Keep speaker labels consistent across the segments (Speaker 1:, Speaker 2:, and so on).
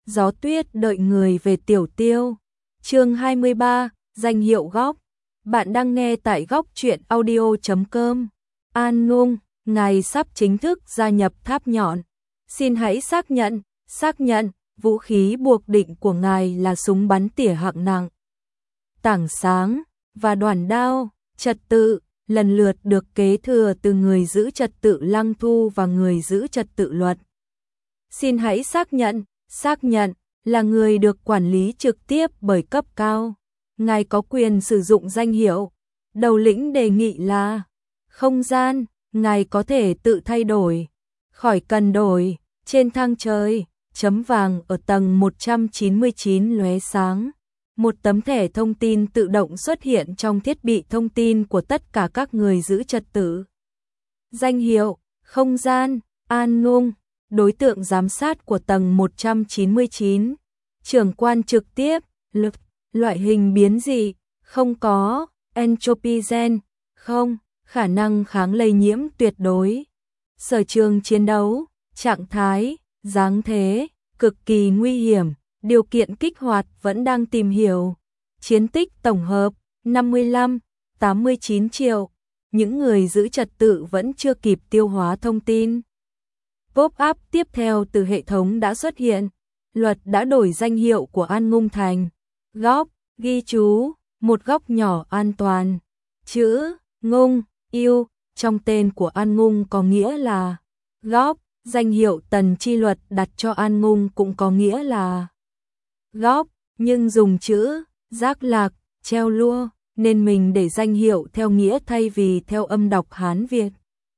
Speaker 1: Gió tuyết đợi người về Tiểu Tiêu. Chương 23, danh hiệu góc. Bạn đang nghe tại góc truyện audio.com. An Ngung, ngài sắp chính thức gia nhập Tháp Nhọn. Xin hãy xác nhận, vũ khí buộc định của ngài là súng bắn tỉa hạng nặng, tảng sáng và đoản đao. Trật tự lần lượt được kế thừa từ người giữ trật tự Lăng Thu và người giữ trật tự Luật. Xin hãy xác nhận là người được quản lý trực tiếp bởi cấp cao. Ngài có quyền sử dụng danh hiệu. Đầu lĩnh đề nghị là không gian, ngài có thể tự thay đổi, khỏi cần đổi. Trên thang trời, chấm vàng ở tầng 199 lóe sáng. Một tấm thẻ thông tin tự động xuất hiện trong thiết bị thông tin của tất cả các người giữ trật tự. Danh hiệu, không gian, An Ngung, đối tượng giám sát của tầng 199. Trưởng quan trực tiếp, lực, loại hình biến dị, không có, entropy gen, không, khả năng kháng lây nhiễm tuyệt đối. Sở trường chiến đấu, trạng thái, dáng thế, cực kỳ nguy hiểm, điều kiện kích hoạt vẫn đang tìm hiểu. Chiến tích tổng hợp, 55-89 triệu. Những người giữ trật tự vẫn chưa kịp tiêu hóa thông tin. Pop-up tiếp theo từ hệ thống đã xuất hiện. Luật đã đổi danh hiệu của An Ngung thành góc, ghi chú, một góc nhỏ an toàn. Chữ Ngung, yêu, trong tên của An Ngung có nghĩa là góc. Danh hiệu Tần Chi Luật đặt cho An Ngung cũng có nghĩa là góc, nhưng dùng chữ giác lạc, treo lua, nên mình để danh hiệu theo nghĩa thay vì theo âm đọc Hán Việt.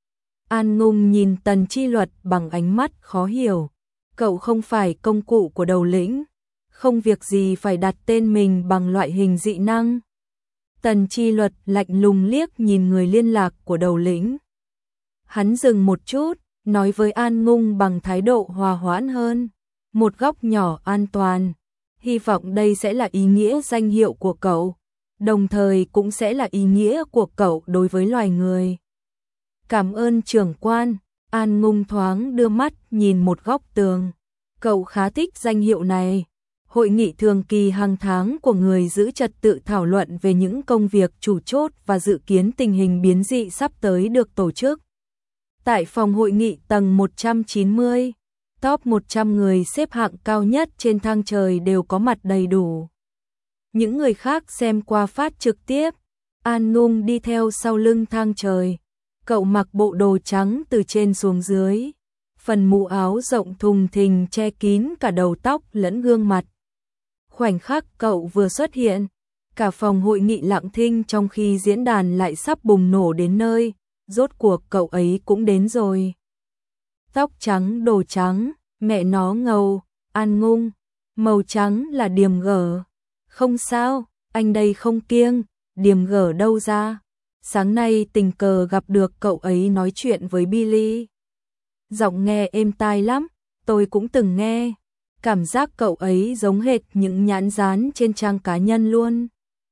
Speaker 1: An Ngung nhìn Tần Chi Luật bằng ánh mắt khó hiểu. Cậu không phải công cụ của đầu lĩnh, không việc gì phải đặt tên mình bằng loại hình dị năng. Tần Chi Luật lạnh lùng liếc nhìn người liên lạc của đầu lĩnh. Hắn dừng một chút, nói với An Ngung bằng thái độ hòa hoãn hơn. Một góc nhỏ an toàn. Hy vọng đây sẽ là ý nghĩa danh hiệu của cậu, đồng thời cũng sẽ là ý nghĩa của cậu đối với loài người. Cảm ơn trưởng quan. An Ngung thoáng đưa mắt nhìn một góc tường. Cậu khá thích danh hiệu này. Hội nghị thường kỳ hàng tháng của người giữ trật tự thảo luận về những công việc chủ chốt và dự kiến tình hình biến dị sắp tới được tổ chức. Tại phòng hội nghị tầng 190, top 100 người xếp hạng cao nhất trên thang trời đều có mặt đầy đủ. Những người khác xem qua phát trực tiếp. An Ngung đi theo sau lưng thang trời. Cậu mặc bộ đồ trắng từ trên xuống dưới. Phần mũ áo rộng thùng thình che kín cả đầu tóc lẫn gương mặt. Khoảnh khắc cậu vừa xuất hiện, cả phòng hội nghị lặng thinh trong khi diễn đàn lại sắp bùng nổ đến nơi. Rốt cuộc cậu ấy cũng đến rồi. Tóc trắng đồ trắng, mẹ nó ngầu. An Ngung, màu trắng là điểm gở. Không sao, anh đây không kiêng, điểm gở đâu ra. Sáng nay tình cờ gặp được cậu ấy nói chuyện với Billy. Giọng nghe êm tai lắm, tôi cũng từng nghe. Cảm giác cậu ấy giống hệt những nhãn dán trên trang cá nhân luôn.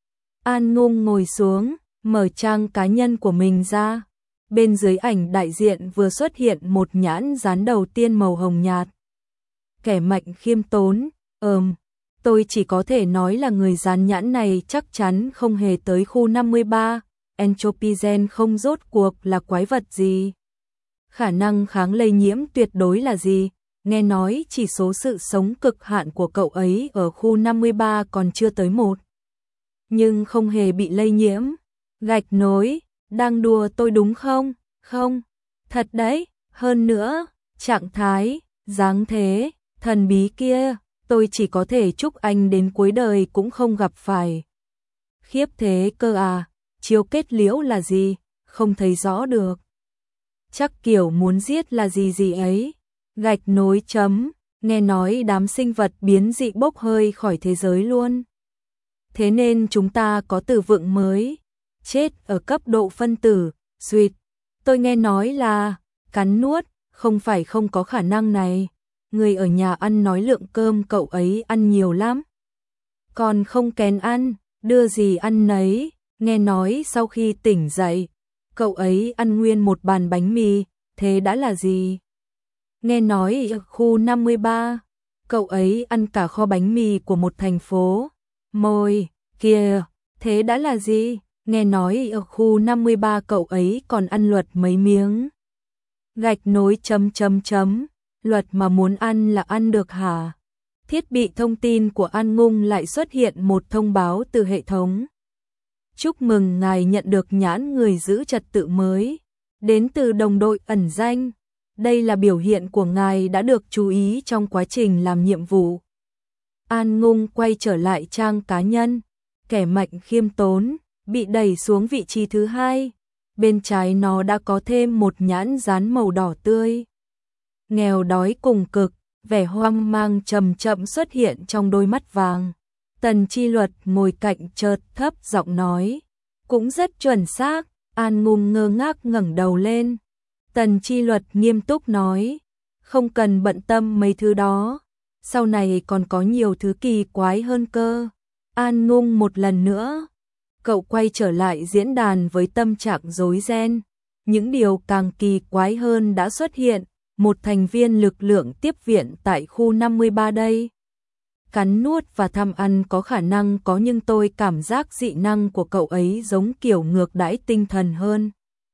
Speaker 1: An Ngung ngồi xuống, mở trang cá nhân của mình ra. Bên dưới ảnh đại diện vừa xuất hiện một nhãn dán đầu tiên màu hồng nhạt. Kẻ mạnh khiêm tốn, tôi chỉ có thể nói là người dán nhãn này chắc chắn không hề tới khu 53, entropy gen không rốt cuộc là quái vật gì. Khả năng kháng lây nhiễm tuyệt đối là gì, nghe nói chỉ số sự sống cực hạn của cậu ấy ở khu 53 còn chưa tới 1. Nhưng không hề bị lây nhiễm. Gạch nối, đang đùa tôi đúng không? Không, thật đấy, hơn nữa, trạng thái, dáng thế, thần bí kia, tôi chỉ có thể chúc anh đến cuối đời cũng không gặp phải. Khiếp thế cơ à, chiêu kết liễu là gì, không thấy rõ được. Chắc kiểu muốn giết là gì ấy. Gạch nối chấm, nghe nói đám sinh vật biến dị bốc hơi khỏi thế giới luôn. Thế nên chúng ta có từ vựng mới. Chết ở cấp độ phân tử, duyệt. Tôi nghe nói là cắn nuốt, không phải không có khả năng này. Người ở nhà ăn nói lượng cơm cậu ấy ăn nhiều lắm. Còn không kén ăn, đưa gì ăn nấy. Nghe nói sau khi tỉnh dậy, cậu ấy ăn nguyên một bàn bánh mì, thế đã là gì? Nghe nói ở khu 53, Cậu ấy ăn cả kho bánh mì của một thành phố. Môi, kìa, thế đã là gì? Nghe nói ở khu 53 cậu ấy còn ăn Luật mấy miếng. Gạch nối chấm. Luật mà muốn ăn là ăn được hả? Thiết bị thông tin của An Ngung lại xuất hiện một thông báo từ hệ thống. Chúc mừng ngài nhận được nhãn người giữ trật tự mới, đến từ đồng đội ẩn danh. Đây là biểu hiện của ngài đã được chú ý trong quá trình làm nhiệm vụ. An Ngung quay trở lại trang cá nhân, kẻ mạnh khiêm tốn, bị đẩy xuống vị trí thứ 2. Bên trái nó đã có thêm một nhãn dán màu đỏ tươi. Nghèo đói cùng cực, vẻ hoang mang chậm chậm xuất hiện trong đôi mắt vàng. Tần Chi Luật ngồi cạnh chợt thấp giọng nói, cũng rất chuẩn xác. An Ngung ngơ ngác ngẩng đầu lên. Tần Chi Luật nghiêm túc nói, không cần bận tâm mấy thứ đó, sau này còn có nhiều thứ kỳ quái hơn cơ. An Ngung một lần nữa. Cậu quay trở lại diễn đàn với tâm trạng rối ren. Những điều càng kỳ quái hơn đã xuất hiện, một thành viên lực lượng tiếp viện tại khu 53 đây. Cắn nuốt và tham ăn có khả năng có, nhưng tôi cảm giác dị năng của cậu ấy giống kiểu ngược đãi tinh thần hơn.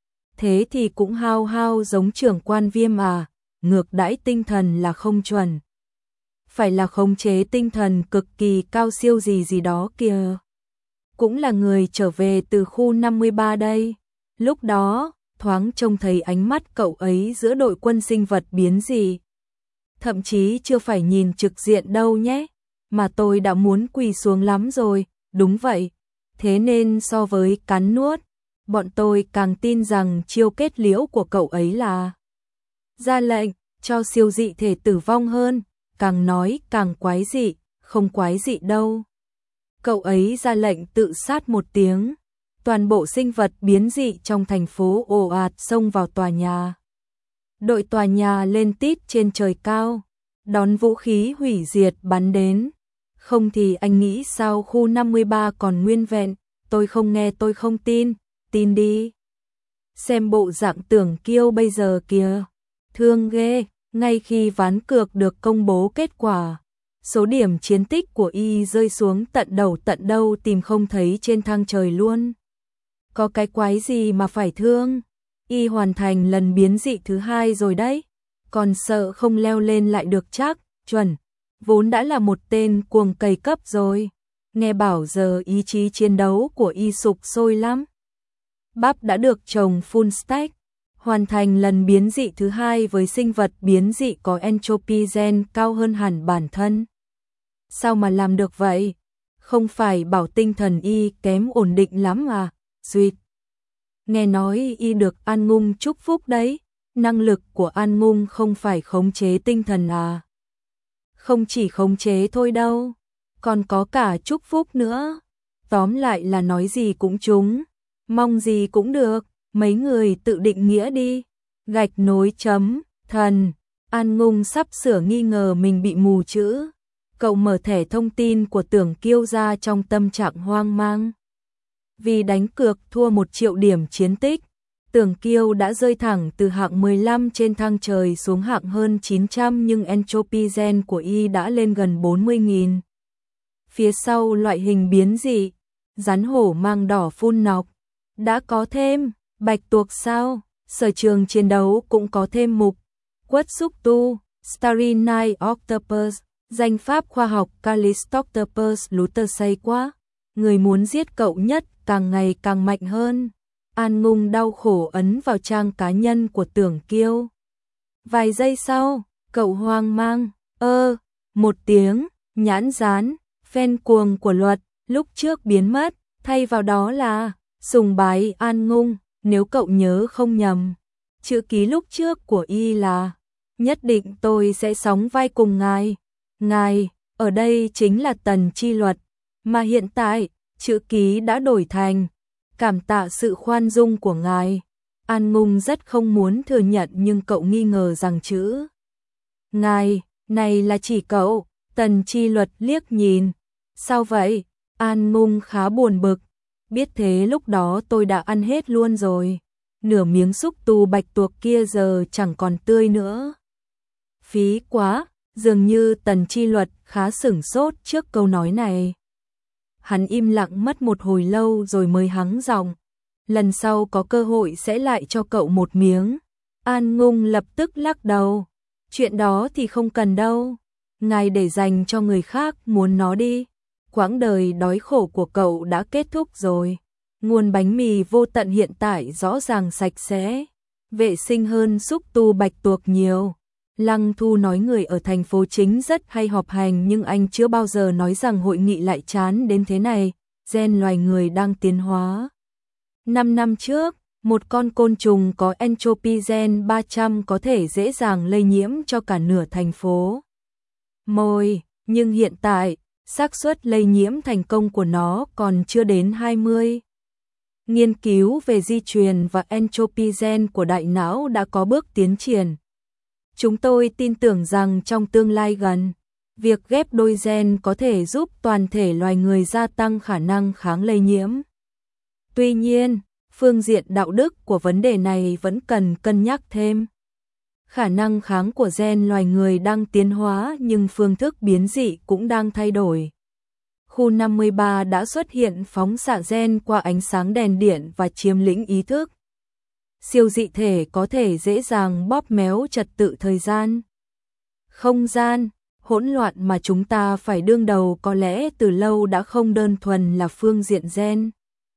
Speaker 1: Thế thì cũng hao giống trưởng quan Viêm à, ngược đãi tinh thần là không chuẩn. Phải là khống chế tinh thần cực kỳ cao siêu gì đó kìa. Cũng là người trở về từ khu 53 đây. Lúc đó, thoáng trông thấy ánh mắt cậu ấy giữa đội quân sinh vật biến dị. Thậm chí chưa phải nhìn trực diện đâu nhé, mà tôi đã muốn quỳ xuống lắm rồi, đúng vậy. Thế nên so với cắn nuốt, bọn tôi càng tin rằng chiêu kết liễu của cậu ấy là ra lệnh cho siêu dị thể tử vong hơn, càng nói càng quái dị, không quái dị đâu. Cậu ấy ra lệnh tự sát một tiếng, toàn bộ sinh vật biến dị trong thành phố ồ ạt xông vào tòa nhà. Đội tòa nhà lên tít trên trời cao, đón vũ khí hủy diệt bắn đến. Không thì anh nghĩ sao khu 53 còn nguyên vẹn, tôi không nghe tôi không tin, tin đi. Xem bộ dạng Tưởng Kiêu bây giờ kìa, thương ghê. Ngay khi ván cược được công bố kết quả, số điểm chiến tích của y rơi xuống tận đâu tìm không thấy trên thang trời luôn. Có cái quái gì mà phải thương, y hoàn thành lần biến dị thứ 2 rồi đấy, còn sợ không leo lên lại được chắc, chuẩn, vốn đã là một tên cuồng cày cấp rồi. Nghe bảo giờ ý chí chiến đấu của y sục sôi lắm. Bắp đã được trồng full stack, hoàn thành lần biến dị thứ 2 với sinh vật biến dị có entropy gen cao hơn hẳn bản thân. Sao mà làm được vậy? Không phải bảo tinh thần y kém ổn định lắm à? Duyệt. Nghe nói y được An Ngung chúc phúc đấy. Năng lực của An Ngung không phải khống chế tinh thần à? Không chỉ khống chế thôi đâu, còn có cả chúc phúc nữa. Tóm lại là nói gì cũng trúng, mong gì cũng được. Mấy người tự định nghĩa đi. Gạch nối chấm, thần. An Ngung sắp sửa nghi ngờ mình bị mù chữ. Cậu mở thẻ thông tin của Tưởng Kiêu ra trong tâm trạng hoang mang. Vì đánh cược thua 1 triệu điểm chiến tích, Tưởng Kiêu đã rơi thẳng từ hạng 15 trên thang trời xuống hạng hơn 900, nhưng entropy gen của y đã lên gần 40.000. Phía sau loại hình biến dị, rắn hổ mang đỏ phun nọc, đã có thêm bạch tuộc sao? Sở trường chiến đấu cũng có thêm mục quất xúc tu, Starry Night Octopus, danh pháp khoa học Calistoctopus luteusay quá. Người muốn giết cậu nhất càng ngày càng mạnh hơn. An Ngung đau khổ ấn vào trang cá nhân của Tưởng Kiêu. Vài giây sau, cậu hoang mang, một tiếng, nhãn dán, fan cuồng của Luật, lúc trước biến mất, thay vào đó là sùng bái An Ngung. Nếu cậu nhớ không nhầm, chữ ký lúc trước của y là nhất định tôi sẽ sóng vai cùng ngài. Ngài, ở đây chính là Tần Chi Luật, mà hiện tại, chữ ký đã đổi thành cảm tạ sự khoan dung của ngài. An Ngung rất không muốn thừa nhận, nhưng cậu nghi ngờ rằng chữ ngài này là chỉ cậu. Tần Chi Luật liếc nhìn. Sao vậy? An Ngung khá buồn bực. Biết thế lúc đó tôi đã ăn hết luôn rồi. Nửa miếng xúc tu bạch tuộc kia giờ chẳng còn tươi nữa. Phí quá. Dường như Tần Chi Luật khá sửng sốt trước câu nói này. Hắn im lặng mất một hồi lâu rồi mới hắng giọng. Lần sau có cơ hội sẽ lại cho cậu một miếng. An Ngung lập tức lắc đầu. Chuyện đó thì không cần đâu. Ngài để dành cho người khác muốn nó đi. Quãng đời đói khổ của cậu đã kết thúc rồi. Nguồn bánh mì vô tận hiện tại rõ ràng sạch sẽ, vệ sinh hơn xúc tu bạch tuộc nhiều. Lăng Thu nói người ở thành phố chính rất hay họp hành, nhưng anh chưa bao giờ nói rằng hội nghị lại chán đến thế này. Gen loài người đang tiến hóa. 5 năm trước, một con côn trùng có entropy gen 300 có thể dễ dàng lây nhiễm cho cả nửa thành phố. Nhưng hiện tại, xác suất lây nhiễm thành công của nó còn chưa đến 20. Nghiên cứu về di truyền và entropy gen của đại não đã có bước tiến triển. Chúng tôi tin tưởng rằng trong tương lai gần, việc ghép đôi gen có thể giúp toàn thể loài người gia tăng khả năng kháng lây nhiễm. Tuy nhiên, phương diện đạo đức của vấn đề này vẫn cần cân nhắc thêm. Khả năng kháng của gen loài người đang tiến hóa nhưng phương thức biến dị cũng đang thay đổi. Khu 53 đã xuất hiện phóng xạ gen qua ánh sáng đèn điện và chiếm lĩnh ý thức. Siêu dị thể có thể dễ dàng bóp méo trật tự thời gian, không gian, hỗn loạn mà chúng ta phải đương đầu có lẽ từ lâu đã không đơn thuần là phương diện gen.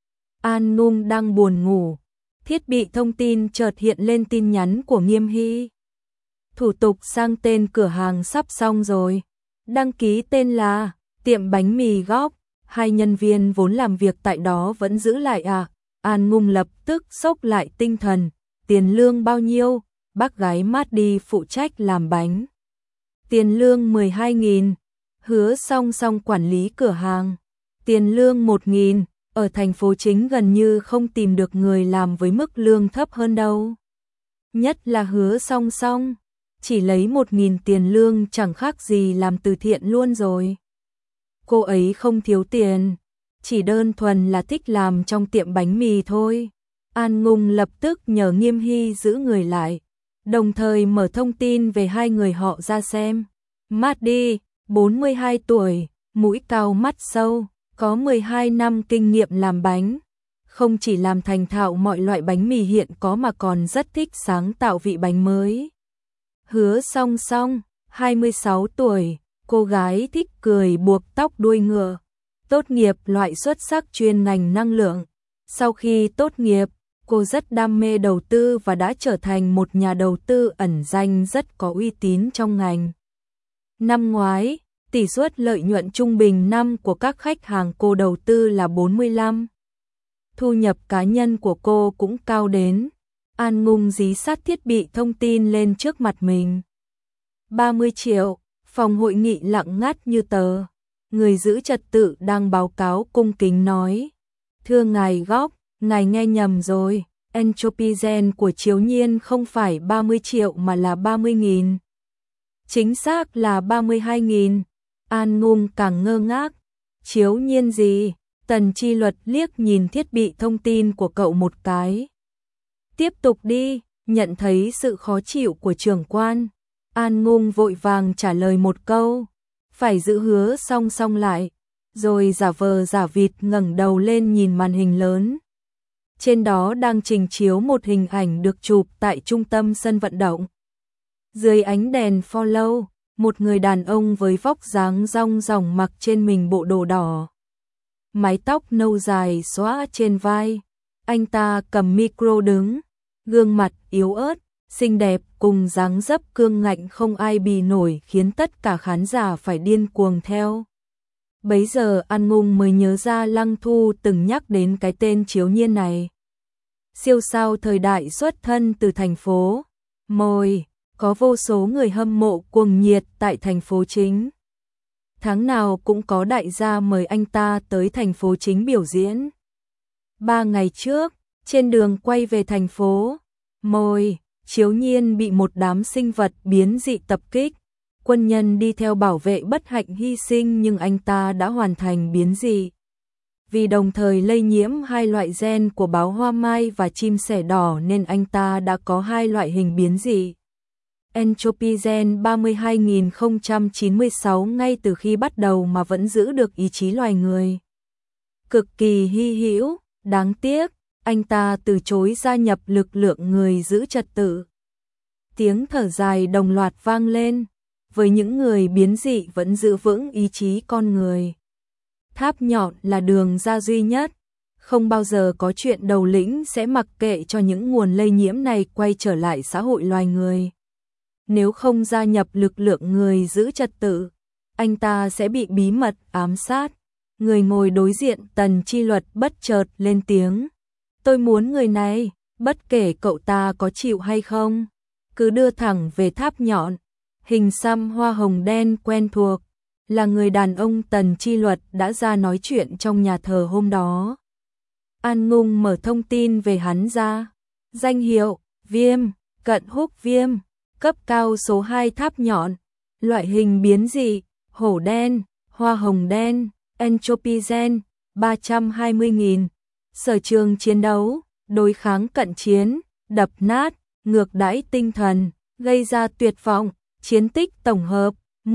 Speaker 1: An Ngung đang buồn ngủ, thiết bị thông tin chợt hiện lên tin nhắn của Nghiêm Hy. Thủ tục sang tên cửa hàng sắp xong rồi, đăng ký tên là tiệm bánh mì Góc, 2 nhân viên vốn làm việc tại đó vẫn giữ lại à? An Ngung lập tức xốc lại tinh thần, tiền lương bao nhiêu? Bác gái mát đi phụ trách làm bánh. Tiền lương 12.000, Hứa Song Song quản lý cửa hàng. Tiền lương 1.000, ở thành phố chính gần như không tìm được người làm với mức lương thấp hơn đâu. Nhất là Hứa Song Song, chỉ lấy 1.000 tiền lương chẳng khác gì làm từ thiện luôn rồi. Cô ấy không thiếu tiền, chỉ đơn thuần là thích làm trong tiệm bánh mì thôi. An Ngung lập tức nhờ Nghiêm Hy giữ người lại, đồng thời mở thông tin về hai người họ ra xem. Mahdi, 42 tuổi, mũi cao mắt sâu, có 12 năm kinh nghiệm làm bánh. Không chỉ làm thành thạo mọi loại bánh mì hiện có mà còn rất thích sáng tạo vị bánh mới. Hứa Song Song, 26 tuổi, cô gái thích cười buộc tóc đuôi ngựa. Tốt nghiệp loại xuất sắc chuyên ngành năng lượng. Sau khi tốt nghiệp, cô rất đam mê đầu tư và đã trở thành một nhà đầu tư ẩn danh rất có uy tín trong ngành. Năm ngoái, tỷ suất lợi nhuận trung bình năm của các khách hàng cô đầu tư là 45. Thu nhập cá nhân của cô cũng cao đến. An Ngung dí sát thiết bị thông tin lên trước mặt mình. 30 triệu, phòng hội nghị lặng ngắt như tờ. Người giữ trật tự đang báo cáo cung kính nói. Thưa ngài Góc, ngài nghe nhầm rồi. Entropy gen của Chiếu Nhiên không phải 30 triệu mà là 30.000. Chính xác là 32.000. An Ngung càng ngơ ngác. Chiếu Nhiên gì? Tần Chi Luật liếc nhìn thiết bị thông tin của cậu một cái. Tiếp tục đi, nhận thấy sự khó chịu của trưởng quan. An Ngung vội vàng trả lời một câu. Phải giữ Hứa Song Song lại, rồi giả vờ giả vịt ngẩng đầu lên nhìn màn hình lớn. Trên đó đang trình chiếu một hình ảnh được chụp tại trung tâm sân vận động. Dưới ánh đèn follow, một người đàn ông với vóc dáng rong ròng mặc trên mình bộ đồ đỏ. Mái tóc nâu dài xõa trên vai. Anh ta cầm micro đứng, gương mặt yếu ớt, xinh đẹp cùng dáng dấp cương ngạnh không ai bì nổi khiến tất cả khán giả phải điên cuồng theo. Bấy giờ An Ngung mới nhớ ra Lăng Thu từng nhắc đến cái tên Chiếu Nhiên này. Siêu sao thời đại xuất thân từ thành phố. Có vô số người hâm mộ cuồng nhiệt tại thành phố chính. Tháng nào cũng có đại gia mời anh ta tới thành phố chính biểu diễn. 3 ngày trước, trên đường quay về thành phố, Chiếu Nhiên bị một đám sinh vật biến dị tập kích. Quân nhân đi theo bảo vệ bất hạnh hy sinh nhưng anh ta đã hoàn thành biến dị. Vì đồng thời lây nhiễm hai loại gen của báo hoa mai và chim sẻ đỏ nên anh ta đã có hai loại hình biến dị. Entropizen 32.096 ngay từ khi bắt đầu mà vẫn giữ được ý chí loài người. Cực kỳ hy hữu, đáng tiếc, anh ta từ chối gia nhập lực lượng người giữ trật tự. Tiếng thở dài đồng loạt vang lên, với những người biến dị vẫn giữ vững ý chí con người. Tháp nhọn là đường ra duy nhất, không bao giờ có chuyện đầu lĩnh sẽ mặc kệ cho những nguồn lây nhiễm này quay trở lại xã hội loài người. Nếu không gia nhập lực lượng người giữ trật tự, anh ta sẽ bị bí mật ám sát. Người ngồi đối diện Tần Chi Luật bất chợt lên tiếng. Tôi muốn người này, bất kể cậu ta có chịu hay không, cứ đưa thẳng về tháp nhọn. Hình xăm hoa hồng đen quen thuộc, là người đàn ông Tần Chi Luật đã ra nói chuyện trong nhà thờ hôm đó. An Ngung mở thông tin về hắn ra. Danh hiệu, Viêm, Cận Húc Viêm, cấp cao số 2 tháp nhọn, loại hình biến dị, hổ đen, hoa hồng đen, Entropizen, 320.000, sở trường chiến đấu, đối kháng cận chiến, đập nát, ngược đãi tinh thần, gây ra tuyệt vọng, chiến tích tổng hợp,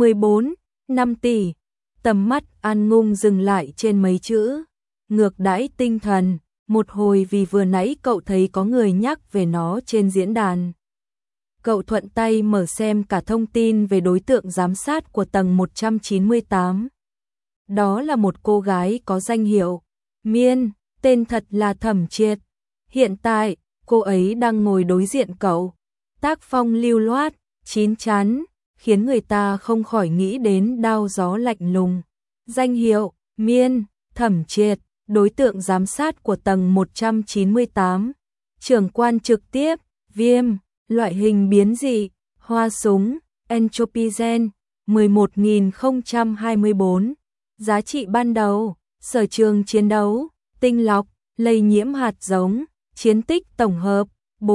Speaker 1: 14,5 tỷ. Tầm mắt An Ngung dừng lại trên mấy chữ, ngược đãi tinh thần, một hồi vì vừa nãy cậu thấy có người nhắc về nó trên diễn đàn. Cậu thuận tay mở xem cả thông tin về đối tượng giám sát của tầng 198. Đó là một cô gái có danh hiệu Miên, tên thật là Thẩm Triệt. Hiện tại, cô ấy đang ngồi đối diện cậu. Tác phong lưu loát, chín chắn, khiến người ta không khỏi nghĩ đến đao gió lạnh lùng. Danh hiệu Miên, Thẩm Triệt, đối tượng giám sát của tầng 198. Trưởng quan trực tiếp, Viêm, loại hình biến dị, hoa súng, Entropizen, 11.024. Giá trị ban đầu, sở trường chiến đấu, tinh lọc, lây nhiễm hạt giống, chiến tích tổng hợp,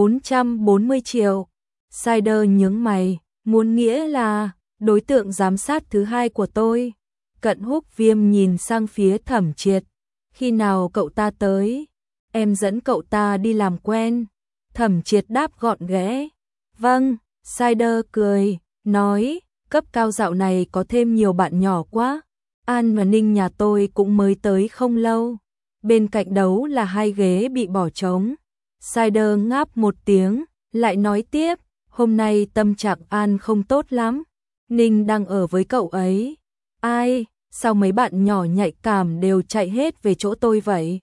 Speaker 1: 440 triệu. Cider nhướng mày, muốn nghĩa là đối tượng giám sát thứ hai của tôi. Cận Húc Viêm nhìn sang phía Thẩm Triệt. Khi nào cậu ta tới? Em dẫn cậu ta đi làm quen. Thẩm Triệt đáp gọn ghẽ. Vâng, Cider cười, nói, cấp cao dạo này có thêm nhiều bạn nhỏ quá. An và Ninh nhà tôi cũng mới tới không lâu. Bên cạnh đấu là 2 ghế bị bỏ trống. Cider ngáp một tiếng, lại nói tiếp, hôm nay tâm trạng An không tốt lắm. Ninh đang ở với cậu ấy. Ai, sao mấy bạn nhỏ nhạy cảm đều chạy hết về chỗ tôi vậy?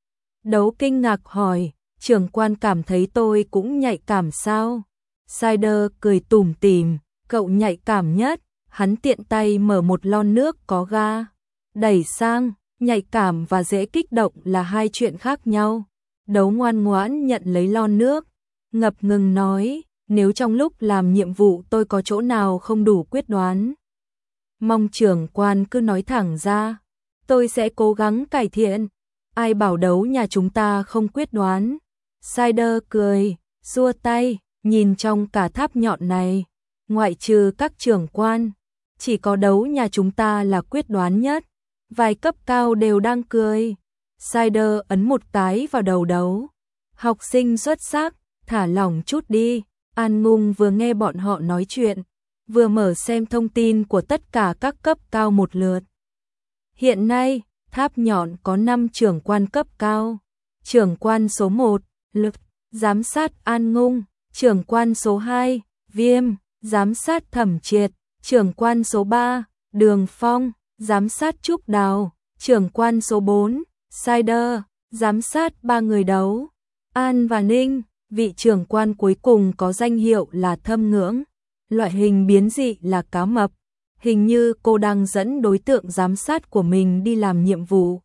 Speaker 1: Đấu kinh ngạc hỏi, trưởng quan cảm thấy tôi cũng nhạy cảm sao? Cider cười tủm tỉm, cậu nhạy cảm nhất. Hắn tiện tay mở một lon nước có ga, đẩy sang, nhạy cảm và dễ kích động là hai chuyện khác nhau. Đấu ngoan ngoãn nhận lấy lon nước, ngập ngừng nói, nếu trong lúc làm nhiệm vụ tôi có chỗ nào không đủ quyết đoán, mong trưởng quan cứ nói thẳng ra, tôi sẽ cố gắng cải thiện. Ai bảo đấu nhà chúng ta không quyết đoán? Cider cười, xua tay, nhìn trong cả tháp nhọn này, ngoại trừ các trưởng quan, chỉ có đấu nhà chúng ta là quyết đoán nhất. Vài cấp cao đều đang cười. Cider ấn một cái vào đầu đấu. Học sinh xuất sắc, thả lỏng chút đi. An Ngung vừa nghe bọn họ nói chuyện, vừa mở xem thông tin của tất cả các cấp cao một lượt. Hiện nay, tháp nhọn có 5 trưởng quan cấp cao. Trưởng quan số 1, Lực, giám sát An Ngung. Trưởng quan số 2, Viêm, giám sát Thẩm Triệt. Trưởng quan số 3, Đường Phong, giám sát Trúc Đào. Trưởng quan số 4, Cider, giám sát 3 người đấu. An và Ninh, vị trưởng quan cuối cùng có danh hiệu là Thâm Ngưỡng. Loại hình biến dị là cá mập. Hình như cô đang dẫn đối tượng giám sát của mình đi làm nhiệm vụ.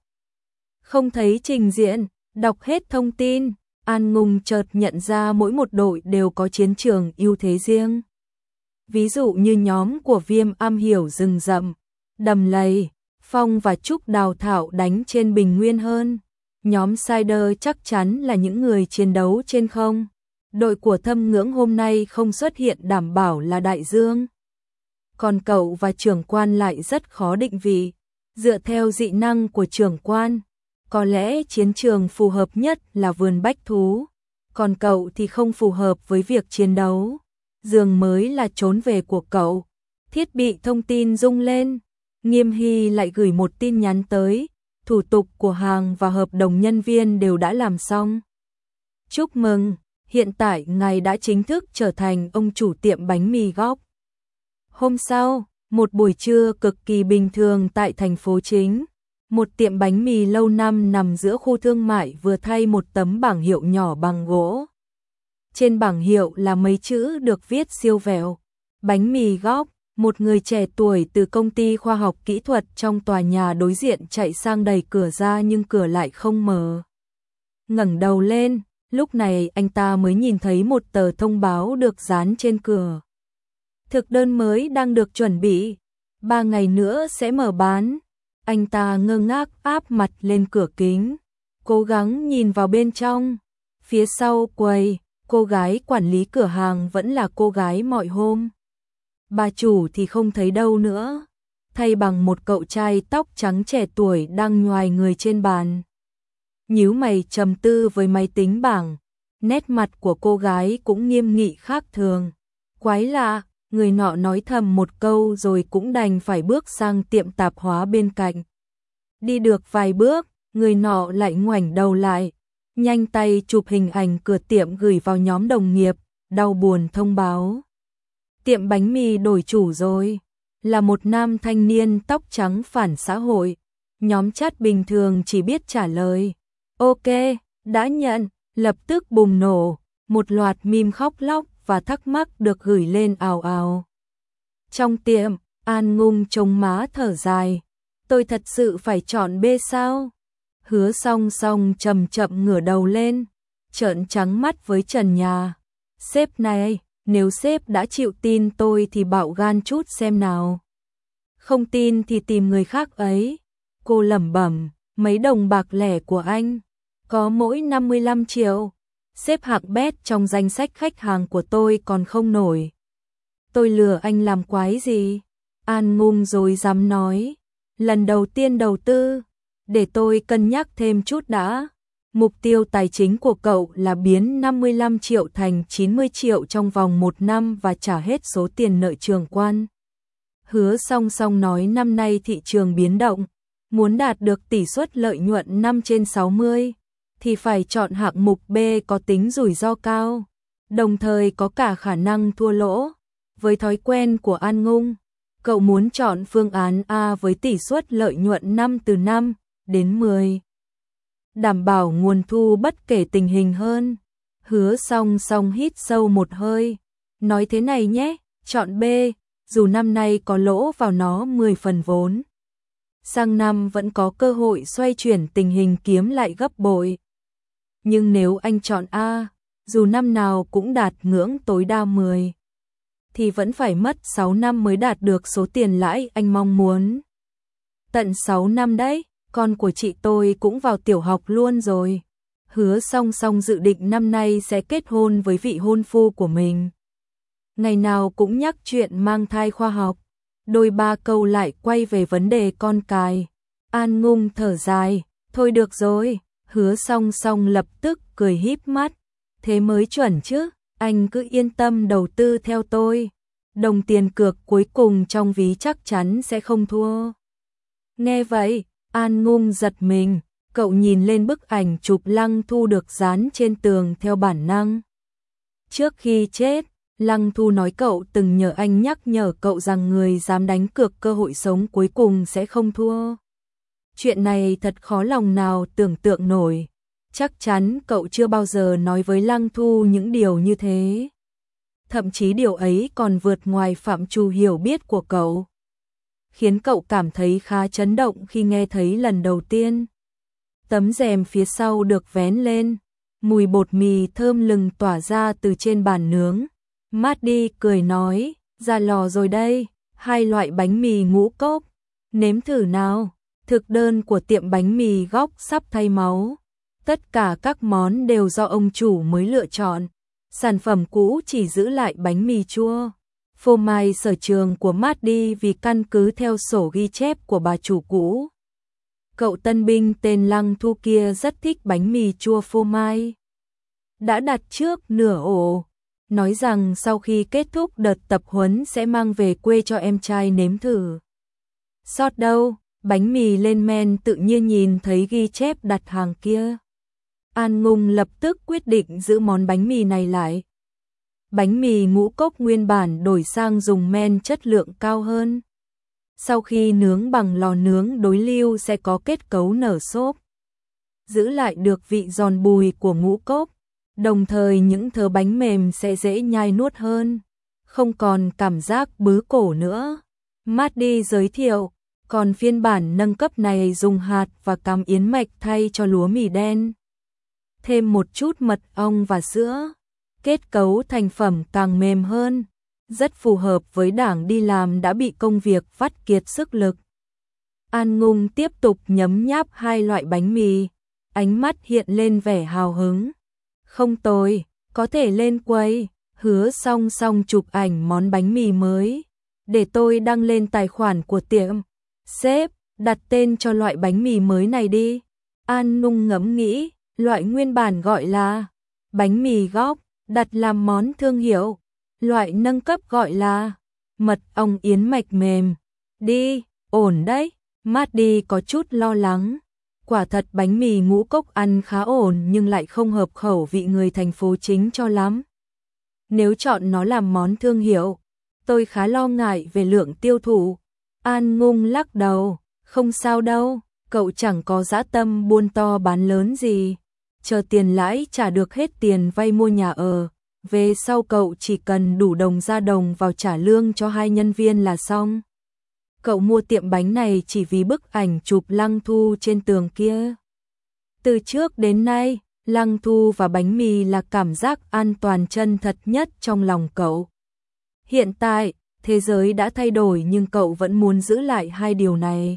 Speaker 1: Không thấy trình diện, đọc hết thông tin, An Ngung chợt nhận ra mỗi một đội đều có chiến trường ưu thế riêng. Ví dụ như nhóm của Viêm am hiểu rừng rậm, đầm lầy, Phong và Trúc đào thảo đánh trên bình nguyên hơn. Nhóm Cider chắc chắn là những người chiến đấu trên không. Đội của Thâm Ngưỡng hôm nay không xuất hiện đảm bảo là đại dương. Còn cậu và trưởng quan lại rất khó định vị. Dựa theo dị năng của trưởng quan, có lẽ chiến trường phù hợp nhất là vườn bách thú. Còn cậu thì không phù hợp với việc chiến đấu. giường mới là trốn về của cậu. Thiết bị thông tin rung lên, Nghiêm Hy lại gửi một tin nhắn tới, thủ tục của hàng và hợp đồng nhân viên đều đã làm xong. Chúc mừng, hiện tại ngài đã chính thức trở thành ông chủ tiệm bánh mì Góc. Hôm sau, một buổi trưa cực kỳ bình thường tại thành phố chính, một tiệm bánh mì lâu năm nằm giữa khu thương mại vừa thay một tấm bảng hiệu nhỏ bằng gỗ. Trên bảng hiệu là mấy chữ được viết siêu vẹo, bánh mì Góc. Một người trẻ tuổi từ công ty khoa học kỹ thuật trong tòa nhà đối diện chạy sang đẩy cửa ra nhưng cửa lại không mở. Ngẩng đầu lên, lúc này anh ta mới nhìn thấy một tờ thông báo được dán trên cửa. Thực đơn mới đang được chuẩn bị, 3 ngày nữa sẽ mở bán. Anh ta ngơ ngác áp mặt lên cửa kính, cố gắng nhìn vào bên trong. Phía sau quầy, cô gái quản lý cửa hàng vẫn là cô gái mọi hôm. Bà chủ thì không thấy đâu nữa, thay bằng một cậu trai tóc trắng trẻ tuổi đang nhoài người trên bàn. Nhíu mày trầm tư với máy tính bảng, nét mặt của cô gái cũng nghiêm nghị khác thường. Quái lạ, người nọ nói thầm một câu rồi cũng đành phải bước sang tiệm tạp hóa bên cạnh. Đi được vài bước, người nọ lại ngoảnh đầu lại, nhanh tay chụp hình ảnh cửa tiệm gửi vào nhóm đồng nghiệp, đau buồn thông báo. Tiệm bánh mì đổi chủ rồi, là một nam thanh niên tóc trắng phản xã hội. Nhóm chat bình thường chỉ biết trả lời, ok, đã nhận, lập tức bùng nổ, một loạt meme khóc lóc và thắc mắc được gửi lên ào ào. Trong tiệm, An Ngung chống má thở dài, tôi thật sự phải chọn B sao? Hứa Song Song chậm chậm ngửa đầu lên, trợn trắng mắt với trần nhà. Sếp này, nếu sếp đã chịu tin tôi thì bạo gan chút xem nào. Không tin thì tìm người khác ấy. Cô lẩm bẩm, mấy đồng bạc lẻ của anh, có mỗi 55 triệu. Xếp hạng bét trong danh sách khách hàng của tôi còn không nổi. Tôi lừa anh làm quái gì? An Ngung rồi dám nói, lần đầu tiên đầu tư, để tôi cân nhắc thêm chút đã. Mục tiêu tài chính của cậu là biến 55 triệu thành 90 triệu trong vòng 1 năm và trả hết số tiền nợ trường quan. Hứa Song Song nói năm nay thị trường biến động, muốn đạt được tỷ suất lợi nhuận 5/60, thì phải chọn hạng mục B có tính rủi ro cao, đồng thời có cả khả năng thua lỗ. Với thói quen của An Ngung, cậu muốn chọn phương án A với tỷ suất lợi nhuận 5/10. Đảm bảo nguồn thu bất kể tình hình hơn. Hứa Song Song hít sâu một hơi, nói thế này nhé, chọn B, dù năm nay có lỗ vào nó 10 phần vốn, sang năm vẫn có cơ hội xoay chuyển tình hình kiếm lại gấp bội. Nhưng nếu anh chọn A, dù năm nào cũng đạt ngưỡng tối đa 10, thì vẫn phải mất 6 năm mới đạt được số tiền lãi anh mong muốn. Tận 6 năm đấy. Con của chị tôi cũng vào tiểu học luôn rồi. Hứa Song Song dự định năm nay sẽ kết hôn với vị hôn phu của mình. Ngày nào cũng nhắc chuyện mang thai khoa học, đôi ba câu lại quay về vấn đề con cái. An Ngung thở dài, thôi được rồi. Hứa Song Song lập tức cười híp mắt, thế mới chuẩn chứ, anh cứ yên tâm đầu tư theo tôi. Đồng tiền cược cuối cùng trong ví chắc chắn sẽ không thua. Nghe vậy, An Ngung giật mình, cậu nhìn lên bức ảnh chụp Lăng Thu được dán trên tường theo bản năng. Trước khi chết, Lăng Thu nói cậu từng nhờ anh nhắc nhở cậu rằng người dám đánh cược cơ hội sống cuối cùng sẽ không thua. Chuyện này thật khó lòng nào tưởng tượng nổi, chắc chắn cậu chưa bao giờ nói với Lăng Thu những điều như thế. Thậm chí điều ấy còn vượt ngoài phạm trù hiểu biết của cậu, khiến cậu cảm thấy khá chấn động khi nghe thấy lần đầu tiên. Tấm rèm phía sau được vén lên, mùi bột mì thơm lừng tỏa ra từ trên bàn nướng. Maddie cười nói, ra lò rồi đây, 2 loại bánh mì ngũ cốc, nếm thử nào. Thực đơn của tiệm bánh mì Góc sắp thay máu, tất cả các món đều do ông chủ mới lựa chọn, sản phẩm cũ chỉ giữ lại bánh mì chua. Phô mai sở trường của Maddie vì căn cứ theo sổ ghi chép của bà chủ cũ. Cậu tân binh tên Lăng Thu kia rất thích bánh mì chua phô mai. Đã đặt trước nửa ổ, nói rằng sau khi kết thúc đợt tập huấn sẽ mang về quê cho em trai nếm thử. Sót đâu, bánh mì lên men tự nhiên nhìn thấy ghi chép đặt hàng kia. An Ngung lập tức quyết định giữ món bánh mì này lại. Bánh mì ngũ cốc nguyên bản đổi sang dùng men chất lượng cao hơn. Sau khi nướng bằng lò nướng đối lưu sẽ có kết cấu nở xốp, giữ lại được vị giòn bùi của ngũ cốc, đồng thời những thớ bánh mềm sẽ dễ nhai nuốt hơn, không còn cảm giác bứ cổ nữa. Mahdi giới thiệu, còn phiên bản nâng cấp này dùng hạt và cám yến mạch thay cho lúa mì đen. Thêm một chút mật ong và sữa, kết cấu thành phẩm càng mềm hơn, rất phù hợp với đảng đi làm đã bị công việc vắt kiệt sức lực. An Ngung tiếp tục nhấm nháp hai loại bánh mì, ánh mắt hiện lên vẻ hào hứng. Không tồi, có thể lên quay, Hứa song song chụp ảnh món bánh mì mới, để tôi đăng lên tài khoản của tiệm. Sếp, đặt tên cho loại bánh mì mới này đi. An Ngung ngẫm nghĩ, loại nguyên bản gọi là bánh mì góc, đặt làm món thương hiệu. Loại nâng cấp gọi là mật ong yến mạch mềm. Đi, ổn đấy. Mahdi có chút lo lắng. Quả thật bánh mì ngũ cốc ăn khá ổn nhưng lại không hợp khẩu vị người thành phố chính cho lắm. Nếu chọn nó làm món thương hiệu, tôi khá lo ngại về lượng tiêu thụ. An Ngung lắc đầu, không sao đâu, cậu chẳng có dã tâm buôn to bán lớn gì. Chờ tiền lãi trả được hết tiền vay mua nhà ở, về sau cậu chỉ cần đủ đồng ra đồng vào trả lương cho 2 nhân viên là xong. Cậu mua tiệm bánh này chỉ vì bức ảnh chụp Lăng Thu trên tường kia. Từ trước đến nay, Lăng Thu và bánh mì là cảm giác an toàn chân thật nhất trong lòng cậu. Hiện tại, thế giới đã thay đổi nhưng cậu vẫn muốn giữ lại hai điều này.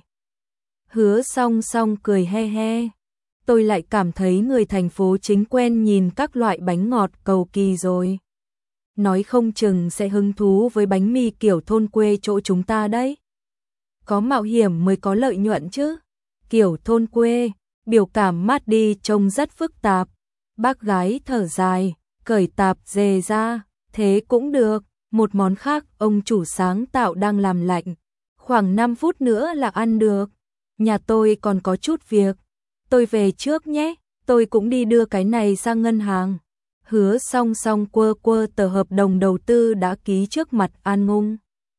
Speaker 1: Hứa song song cười he he. Tôi lại cảm thấy người thành phố chính quen nhìn các loại bánh ngọt cầu kỳ rồi. Nói không chừng sẽ hứng thú với bánh mì kiểu thôn quê chỗ chúng ta đấy. Có mạo hiểm mới có lợi nhuận chứ. Kiểu thôn quê, biểu cảm Mahdi trông rất phức tạp. Bác gái thở dài, cởi tạp dề ra, thế cũng được. Một món khác ông chủ sáng tạo đang làm lạnh. Khoảng 5 phút nữa là ăn được. Nhà tôi còn có chút việc. Tôi về trước nhé, tôi cũng đi đưa cái này sang ngân hàng. Hứa song song quơ quơ tờ hợp đồng đầu tư đã ký trước mặt An Ngung.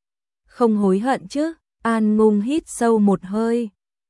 Speaker 1: Không hối hận chứ? An Ngung hít sâu một hơi.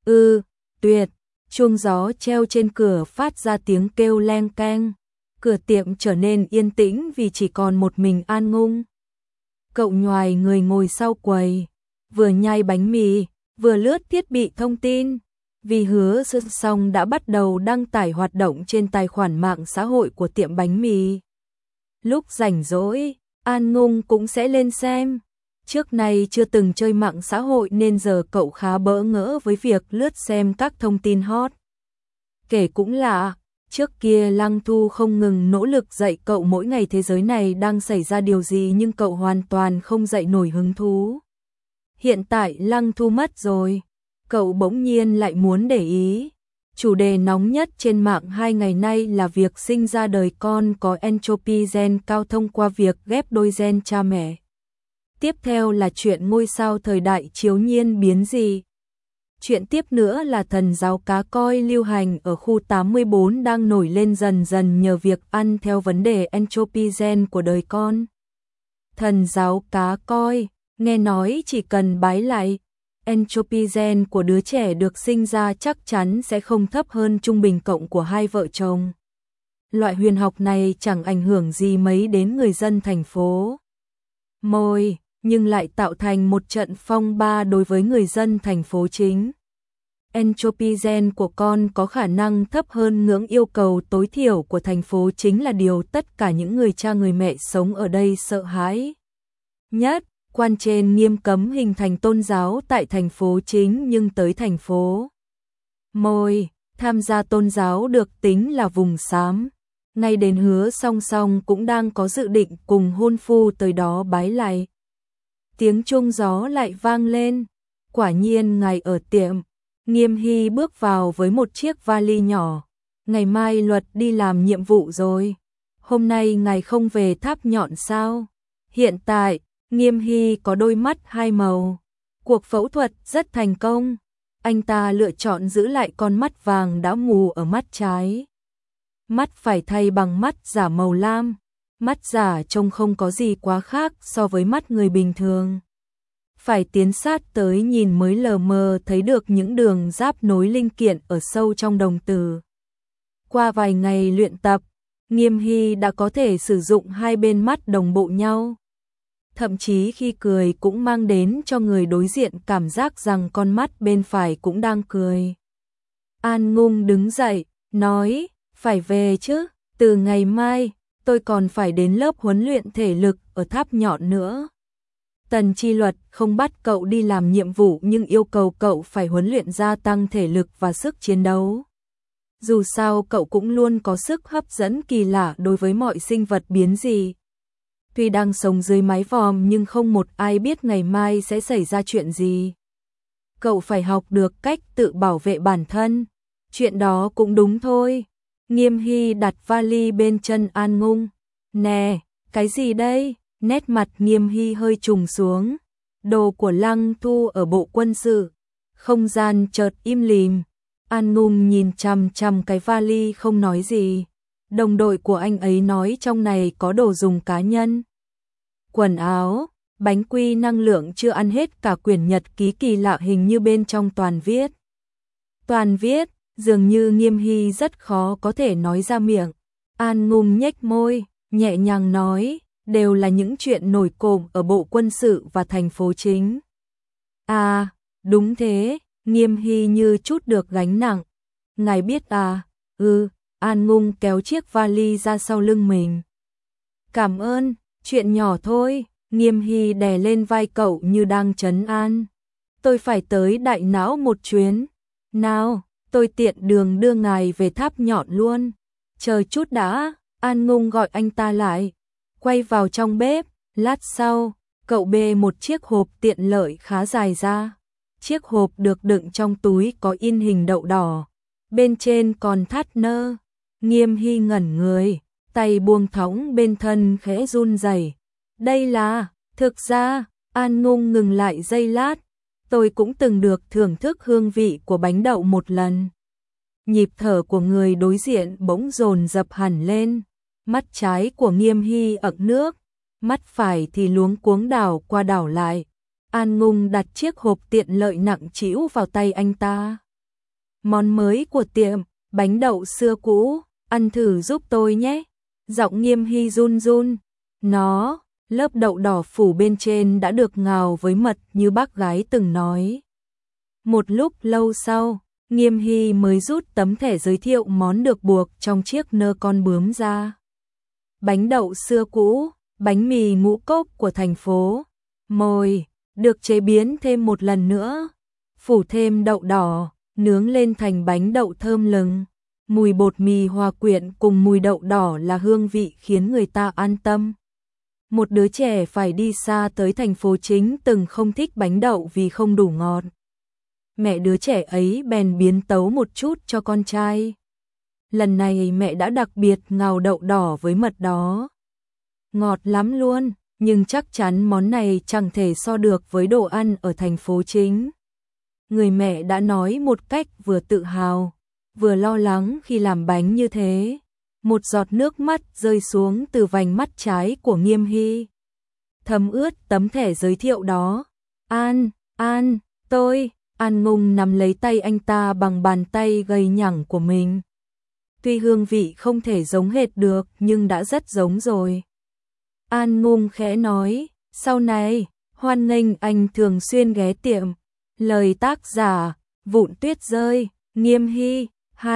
Speaker 1: Tuyệt. Chuông gió treo trên cửa phát ra tiếng kêu leng keng. Cửa tiệm trở nên yên tĩnh vì chỉ còn một mình An Ngung. Cậu nhoài người ngồi sau quầy, vừa nhai bánh mì, vừa lướt thiết bị thông tin. Vì Hứa song đã bắt đầu đăng tải hoạt động trên tài khoản mạng xã hội của tiệm bánh mì. Lúc rảnh rỗi, An Ngung cũng sẽ lên xem. Trước nay chưa từng chơi mạng xã hội nên giờ cậu khá bỡ ngỡ với việc lướt xem các thông tin hot. Kể cũng lạ, trước kia Lăng Thu không ngừng nỗ lực dạy cậu mỗi ngày thế giới này đang xảy ra điều gì nhưng cậu hoàn toàn không dậy nổi hứng thú. Hiện tại Lăng Thu mất rồi, cậu bỗng nhiên lại muốn để ý. Chủ đề nóng nhất trên mạng 2 ngày nay là việc sinh ra đời con có entropy gen cao thông qua việc ghép đôi gen cha mẹ. Tiếp theo là chuyện ngôi sao thời đại chiếu nhiên biến dị. Chuyện tiếp nữa là thần giáo cá koi lưu hành ở khu 84 đang nổi lên dần dần nhờ việc ăn theo vấn đề entropy gen của đời con. Thần giáo cá koi, nghe nói chỉ cần bái lại, entropy gen của đứa trẻ được sinh ra chắc chắn sẽ không thấp hơn trung bình cộng của hai vợ chồng. Loại huyền học này chẳng ảnh hưởng gì mấy đến người dân thành phố Môi, nhưng lại tạo thành một trận phong ba đối với người dân thành phố chính. Entropy gen của con có khả năng thấp hơn ngưỡng yêu cầu tối thiểu của thành phố chính là điều tất cả những người cha người mẹ sống ở đây sợ hãi nhất. Quan trên nghiêm cấm hình thành tôn giáo tại thành phố chính nhưng tới thành phố Môi, tham gia tôn giáo được tính là vùng xám. Ngay đến Hứa song song cũng đang có dự định cùng hôn phu tới đó bái lạy. Tiếng chuông gió lại vang lên. Quả nhiên ngày ở tiệm, Nghiêm Hy bước vào với một chiếc vali nhỏ. Ngày mai Luật đi làm nhiệm vụ rồi. hôm nay ngài không về Tháp Nhọn sao? Hiện tại, Nghiêm Hy có đôi mắt hai màu. Cuộc phẫu thuật rất thành công. Anh ta lựa chọn giữ lại con mắt vàng đã mù ở mắt trái. Mắt phải thay bằng mắt giả màu lam. Mắt giả trông không có gì quá khác so với mắt người bình thường. Phải tiến sát tới nhìn mới lờ mờ thấy được những đường giáp nối linh kiện ở sâu trong đồng tử. Qua vài ngày luyện tập, Nghiêm Hy đã có thể sử dụng hai bên mắt đồng bộ nhau. Thậm chí khi cười cũng mang đến cho người đối diện cảm giác rằng con mắt bên phải cũng đang cười. An Ngung đứng dậy, nói, phải về chứ, từ ngày mai, tôi còn phải đến lớp huấn luyện thể lực ở Tháp Nhọn nữa. Tần Chi Luật không bắt cậu đi làm nhiệm vụ nhưng yêu cầu cậu phải huấn luyện gia tăng thể lực và sức chiến đấu. Dù sao cậu cũng luôn có sức hấp dẫn kỳ lạ đối với mọi sinh vật biến dị. Tuy đang sống dưới mái vòm nhưng không một ai biết ngày mai sẽ xảy ra chuyện gì. Cậu phải học được cách tự bảo vệ bản thân. Chuyện đó cũng đúng thôi. Nghiêm Hy đặt vali bên chân An Ngung. Nè, cái gì đây? Nét mặt Nghiêm Hy hơi trùng xuống. Đồ của Lăng Thu ở bộ quân sự. Không gian chợt im lìm. An Ngung nhìn chằm chằm cái vali không nói gì. Đồng đội của anh ấy nói trong này có đồ dùng cá nhân. Quần áo, bánh quy năng lượng chưa ăn hết cả quyển nhật ký kỳ lạ hình như bên trong toàn viết. Toàn viết, dường như Nghiêm Hy rất khó có thể nói ra miệng. An Ngung nhếch môi, nhẹ nhàng nói, đều là những chuyện nổi cộm ở bộ quân sự và thành phố chính. À, đúng thế, Nghiêm Hy như chút được gánh nặng. Ngài biết à, An Ngung kéo chiếc vali ra sau lưng mình. Cảm ơn, chuyện nhỏ thôi, Nghiêm Hy đè lên vai cậu như đang trấn an. Tôi phải tới Đại Não một chuyến. Nào, tôi tiện đường đưa ngài về Tháp Nhọn luôn. Chờ chút đã, An Ngung gọi anh ta lại. Quay vào trong bếp, lát sau, cậu bê một chiếc hộp tiện lợi khá dài ra. Chiếc hộp được đựng trong túi có in hình đậu đỏ. Bên trên còn thắt nơ. Nghiêm Hy ngẩn người, tay buông thõng bên thân khẽ run rẩy. Đây là, thực ra, An Ngung ngừng lại giây lát. Tôi cũng từng được thưởng thức hương vị của bánh đậu một lần. Nhịp thở của người đối diện bỗng dồn dập hẳn lên. Mắt trái của Nghiêm Hy ẩn nước, mắt phải thì luống cuống đảo qua đảo lại. An Ngung đặt chiếc hộp tiện lợi nặng trĩu vào tay anh ta. Món mới của tiệm, bánh đậu xưa cũ, ăn thử giúp tôi nhé. Giọng Nghiêm Hy run run. Lớp đậu đỏ phủ bên trên đã được ngào với mật như bác gái từng nói. Một lúc lâu sau, Nghiêm Hy mới rút tấm thẻ giới thiệu món được buộc trong chiếc nơ con bướm ra. Bánh đậu xưa cũ, bánh mì ngũ cốc của thành phố. Mồi, được chế biến thêm một lần nữa. Phủ thêm đậu đỏ, nướng lên thành bánh đậu thơm lừng. Mùi bột mì hòa quyện cùng mùi đậu đỏ là hương vị khiến người ta an tâm. Một đứa trẻ phải đi xa tới thành phố chính từng không thích bánh đậu vì không đủ ngọt. Mẹ đứa trẻ ấy bèn biến tấu một chút cho con trai. Lần này mẹ đã đặc biệt ngào đậu đỏ với mật đó. Ngọt lắm luôn, nhưng chắc chắn món này chẳng thể so được với đồ ăn ở thành phố chính. Người mẹ đã nói một cách vừa tự hào, vừa lo lắng khi làm bánh như thế. Một giọt nước mắt rơi xuống từ vành mắt trái của Nghiêm Hy. Thấm ướt tấm thẻ giới thiệu đó. An Ngung nắm lấy tay anh ta bằng bàn tay gầy nhẳng của mình. Tuy hương vị không thể giống hệt được nhưng đã rất giống rồi. An Ngung khẽ nói, sau này, hoan nghênh anh thường xuyên ghé tiệm. Lời tác giả, Vụn Tuyết Rơi, Nghiêm Hy,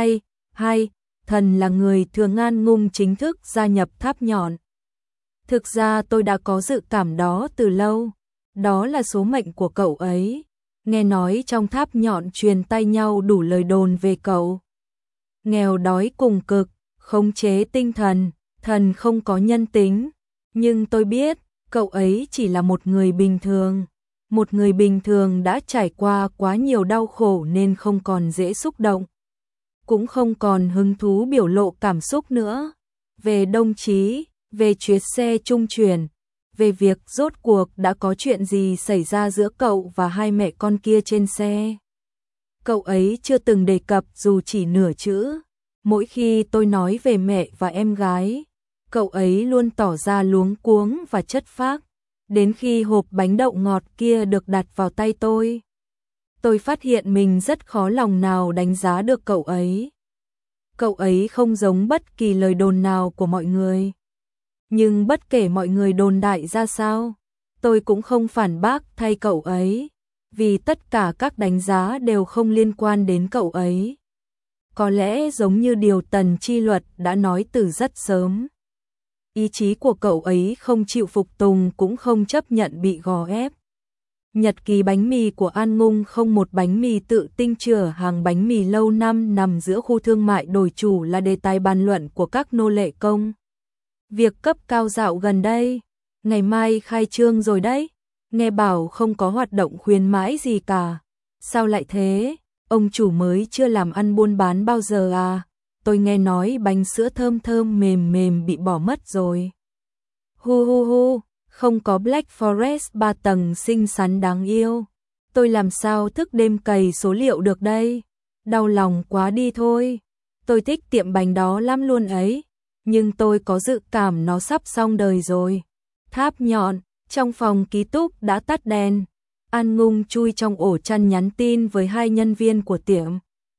Speaker 1: thần là người thường An Ngung chính thức gia nhập Tháp Nhọn. Thực ra tôi đã có dự cảm đó từ lâu. Đó là số mệnh của cậu ấy. Nghe nói trong Tháp Nhọn truyền tay nhau đủ lời đồn về cậu. Nghèo đói cùng cực, khống chế tinh thần, thần không có nhân tính. Nhưng tôi biết, cậu ấy chỉ là một người bình thường. Một người bình thường đã trải qua quá nhiều đau khổ nên không còn dễ xúc động. Cũng không còn hứng thú biểu lộ cảm xúc nữa. về đồng chí, về chuyến xe trung chuyển, về việc rốt cuộc đã có chuyện gì xảy ra giữa cậu và hai mẹ con kia trên xe. Cậu ấy chưa từng đề cập dù chỉ nửa chữ. Mỗi khi tôi nói về mẹ và em gái, cậu ấy luôn tỏ ra luống cuống và chất phác. Đến khi hộp bánh đậu ngọt kia được đặt vào tay tôi phát hiện mình rất khó lòng nào đánh giá được cậu ấy. Cậu ấy không giống bất kỳ lời đồn nào của mọi người. Nhưng bất kể mọi người đồn đại ra sao, tôi cũng không phản bác thay cậu ấy, vì tất cả các đánh giá đều không liên quan đến cậu ấy. Có lẽ giống như điều Tần Chi Luật đã nói từ rất sớm. Ý chí của cậu ấy không chịu phục tùng cũng không chấp nhận bị gò ép. Nhật ký bánh mì của An Ngung không, một bánh mì tự tinh chửa hàng bánh mì lâu năm nằm giữa khu thương mại đổi chủ là đề tài bàn luận của các nô lệ công. Việc cấp cao dạo gần đây, ngày mai khai trương rồi đấy, nghe bảo không có hoạt động khuyến mãi gì cả. Sao lại thế? Ông chủ mới chưa làm ăn buôn bán bao giờ à? Tôi nghe nói bánh sữa thơm thơm mềm mềm bị bỏ mất rồi. Hu hu hu, không có Black Forest 3 tầng xinh xắn đáng yêu. Tôi làm sao thức đêm cày số liệu được đây? Đau lòng quá đi thôi. Tôi thích tiệm bánh đó lắm luôn ấy, nhưng tôi có dự cảm nó sắp xong đời rồi. Tháp nhọn, trong phòng ký túc đã tắt đèn. An Ngung chui trong ổ chăn nhắn tin với hai nhân viên của tiệm.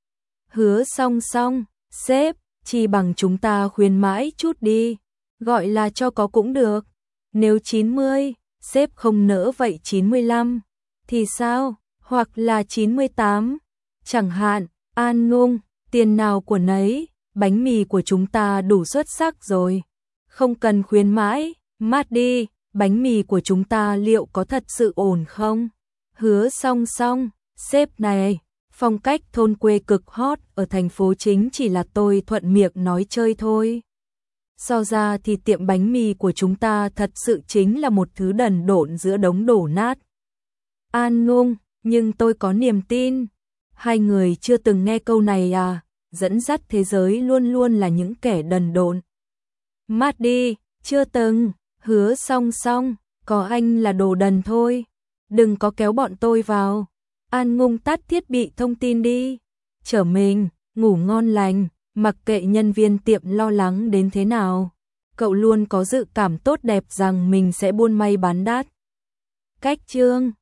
Speaker 1: Hứa Song Song, sếp, chỉ bằng chúng ta khuyến mãi chút đi, gọi là cho có cũng được. Nếu 90, sếp không nỡ vậy 95, thì sao? Hoặc là 98, chẳng hạn. An Ngung, tiền nào của nấy, bánh mì của chúng ta đủ xuất sắc rồi. Không cần khuyến mãi, mát đi, bánh mì của chúng ta liệu có thật sự ổn không? Hứa Song Song, sếp này, phong cách thôn quê cực hot ở thành phố chính chỉ là tôi thuận miệng nói chơi thôi. So ra thì tiệm bánh mì của chúng ta thật sự chính là một thứ đần độn giữa đống đổ nát. An Ngung, nhưng tôi có niềm tin. Hai người chưa từng nghe câu này à? Dẫn dắt thế giới luôn luôn là những kẻ đần độn. Mát đi, chưa từng. Hứa Song Song, có anh là đồ đần thôi. Đừng có kéo bọn tôi vào. An Ngung tắt thiết bị thông tin đi. Chở mình, ngủ ngon lành, mặc kệ nhân viên tiệm lo lắng đến thế nào. Cậu luôn có dự cảm tốt đẹp rằng mình sẽ buôn may bán đắt. Cách chương